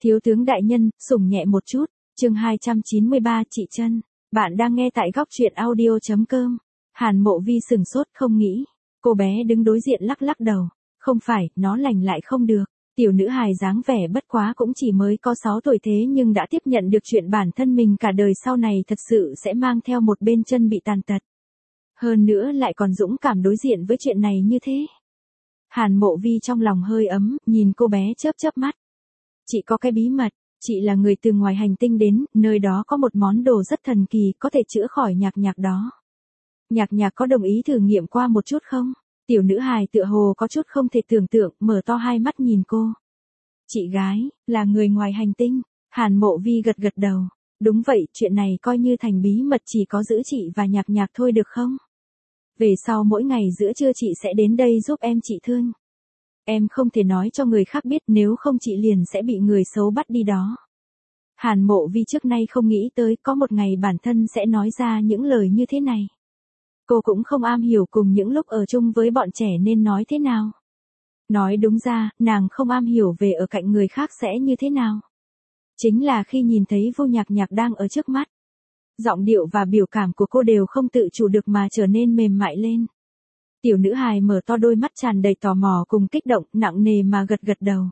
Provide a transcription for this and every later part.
Thiếu tướng đại nhân, sủng nhẹ một chút, chương 293 chị Trân. Bạn đang nghe tại góc truyện audio.com. Hàn Mộ Vi sừng sốt không nghĩ. Cô bé đứng đối diện lắc lắc đầu. Không phải, nó lành lại không được. Tiểu nữ hài dáng vẻ bất quá cũng chỉ mới có 6 tuổi thế nhưng đã tiếp nhận được chuyện bản thân mình cả đời sau này thật sự sẽ mang theo một bên chân bị tàn tật. Hơn nữa lại còn dũng cảm đối diện với chuyện này như thế. Hàn Mộ Vi trong lòng hơi ấm, nhìn cô bé chớp chớp mắt. Chị có cái bí mật, chị là người từ ngoài hành tinh đến, nơi đó có một món đồ rất thần kỳ có thể chữa khỏi nhạc nhạc đó. Nhạc nhạc có đồng ý thử nghiệm qua một chút không? Tiểu nữ hài tựa hồ có chút không thể tưởng tượng, mở to hai mắt nhìn cô. Chị gái, là người ngoài hành tinh. Hàn Mộ Vi gật gật đầu. Đúng vậy, chuyện này coi như thành bí mật chỉ có giữ chị và nhạc nhạc thôi được không? Về sau mỗi ngày giữa trưa chị sẽ đến đây giúp em trị thương. Em không thể nói cho người khác biết nếu không chị liền sẽ bị người xấu bắt đi đó. Hàn Mộ Vi trước nay không nghĩ tới có một ngày bản thân sẽ nói ra những lời như thế này. Cô cũng không am hiểu cùng những lúc ở chung với bọn trẻ nên nói thế nào. Nói đúng ra, nàng không am hiểu về ở cạnh người khác sẽ như thế nào. Chính là khi nhìn thấy Vu Nhạc Nhạc đang ở trước mắt. Giọng điệu và biểu cảm của cô đều không tự chủ được mà trở nên mềm mại lên. Tiểu nữ hài mở to đôi mắt tràn đầy tò mò cùng kích động, nặng nề mà gật gật đầu.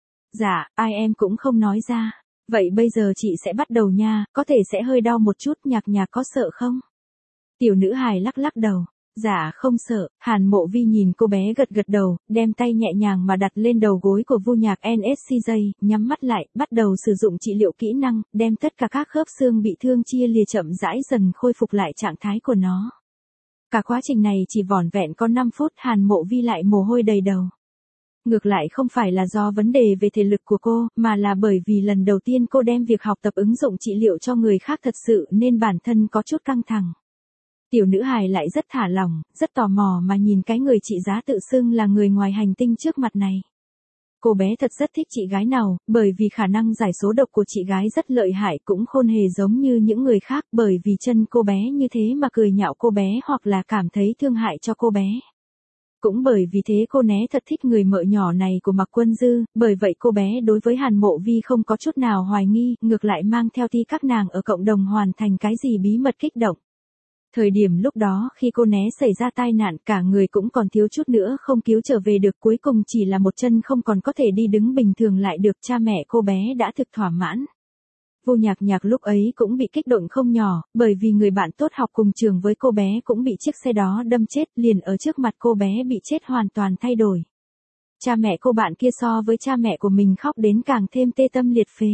Dạ, ai em cũng không nói ra. Vậy bây giờ chị sẽ bắt đầu nha, có thể sẽ hơi đau một chút, Nhạc Nhạc có sợ không? Tiểu nữ hài lắc lắc đầu. Dạ không sợ. Hàn Mộ Vi nhìn cô bé gật gật đầu, đem tay nhẹ nhàng mà đặt lên đầu gối của Vu Nhạc NSCJ, nhắm mắt lại, bắt đầu sử dụng trị liệu kỹ năng, đem tất cả các khớp xương bị thương chia lìa chậm rãi dần khôi phục lại trạng thái của nó. Cả quá trình này chỉ vỏn vẹn có 5 phút, Hàn Mộ Vi lại mồ hôi đầy đầu. Ngược lại không phải là do vấn đề về thể lực của cô, mà là bởi vì lần đầu tiên cô đem việc học tập ứng dụng trị liệu cho người khác thật sự nên bản thân có chút căng thẳng. Tiểu nữ hài lại rất thả lỏng, rất tò mò mà nhìn cái người chị giá tự xưng là người ngoài hành tinh trước mặt này. Cô bé thật rất thích chị gái nào, bởi vì khả năng giải số độc của chị gái rất lợi hại cũng khôn hề giống như những người khác, bởi vì chân cô bé như thế mà cười nhạo cô bé hoặc là cảm thấy thương hại cho cô bé. Cũng bởi vì thế cô né thật thích người mợ nhỏ này của Mạc Quân Dư, bởi vậy cô bé đối với Hàn Mộ Vi không có chút nào hoài nghi, ngược lại mang theo tí các nàng ở cộng đồng hoàn thành cái gì bí mật kích động. Thời điểm lúc đó khi cô né xảy ra tai nạn cả người cũng còn thiếu chút nữa không cứu trở về được, cuối cùng chỉ là một chân không còn có thể đi đứng bình thường lại được, cha mẹ cô bé đã thực thỏa mãn. Vu Nhạc Nhạc lúc ấy cũng bị kích động không nhỏ, bởi vì người bạn tốt học cùng trường với cô bé cũng bị chiếc xe đó đâm chết, liền ở trước mặt cô bé bị chết hoàn toàn thay đổi. Cha mẹ cô bạn kia so với cha mẹ của mình khóc đến càng thêm tê tâm liệt phế.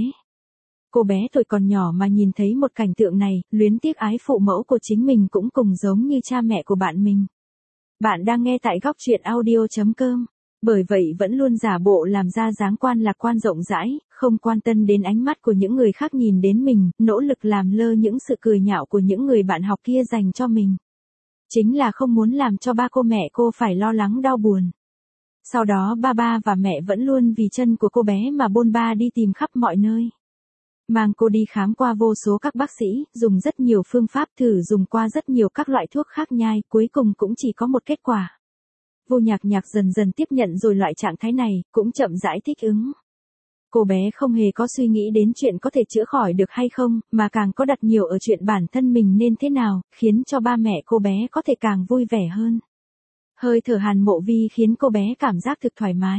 Cô bé tuổi còn nhỏ mà nhìn thấy một cảnh tượng này, luyến tiếc ái phụ mẫu của chính mình cũng cùng giống như cha mẹ của bạn mình. Bạn đang nghe tại góc truyện audio.com. Bởi vậy vẫn luôn giả bộ làm ra dáng quan lạc quan rộng rãi, không quan tâm đến ánh mắt của những người khác nhìn đến mình, nỗ lực làm lơ những sự cười nhạo của những người bạn học kia dành cho mình. Chính là không muốn làm cho ba cô mẹ cô phải lo lắng đau buồn. Sau đó ba và mẹ vẫn luôn vì chân của cô bé mà bôn ba đi tìm khắp mọi nơi. Mang cô đi khám qua vô số các bác sĩ, dùng rất nhiều phương pháp thử dùng qua rất nhiều các loại thuốc khác nhai, cuối cùng cũng chỉ có một kết quả. Vu Nhạc Nhạc dần dần tiếp nhận rồi loại trạng thái này, cũng chậm rãi thích ứng. Cô bé không hề có suy nghĩ đến chuyện có thể chữa khỏi được hay không, mà càng có đặt nhiều ở chuyện bản thân mình nên thế nào, khiến cho ba mẹ cô bé có thể càng vui vẻ hơn. Hơi thở Hàn Mộ Vi khiến cô bé cảm giác thực thoải mái.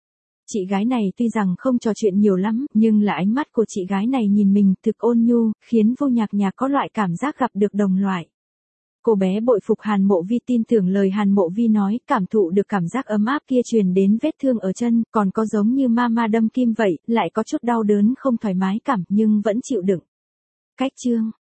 Chị gái này tuy rằng không trò chuyện nhiều lắm, nhưng là ánh mắt của chị gái này nhìn mình thực ôn nhu, khiến Vu Nhạc Nhạc có loại cảm giác gặp được đồng loại. Cô bé bội phục Hàn Mộ Vi, tin tưởng lời Hàn Mộ Vi nói, cảm thụ được cảm giác ấm áp kia truyền đến vết thương ở chân, còn có giống như ma đâm kim vậy, lại có chút đau đớn không thoải mái cảm nhưng vẫn chịu đựng. Cách chương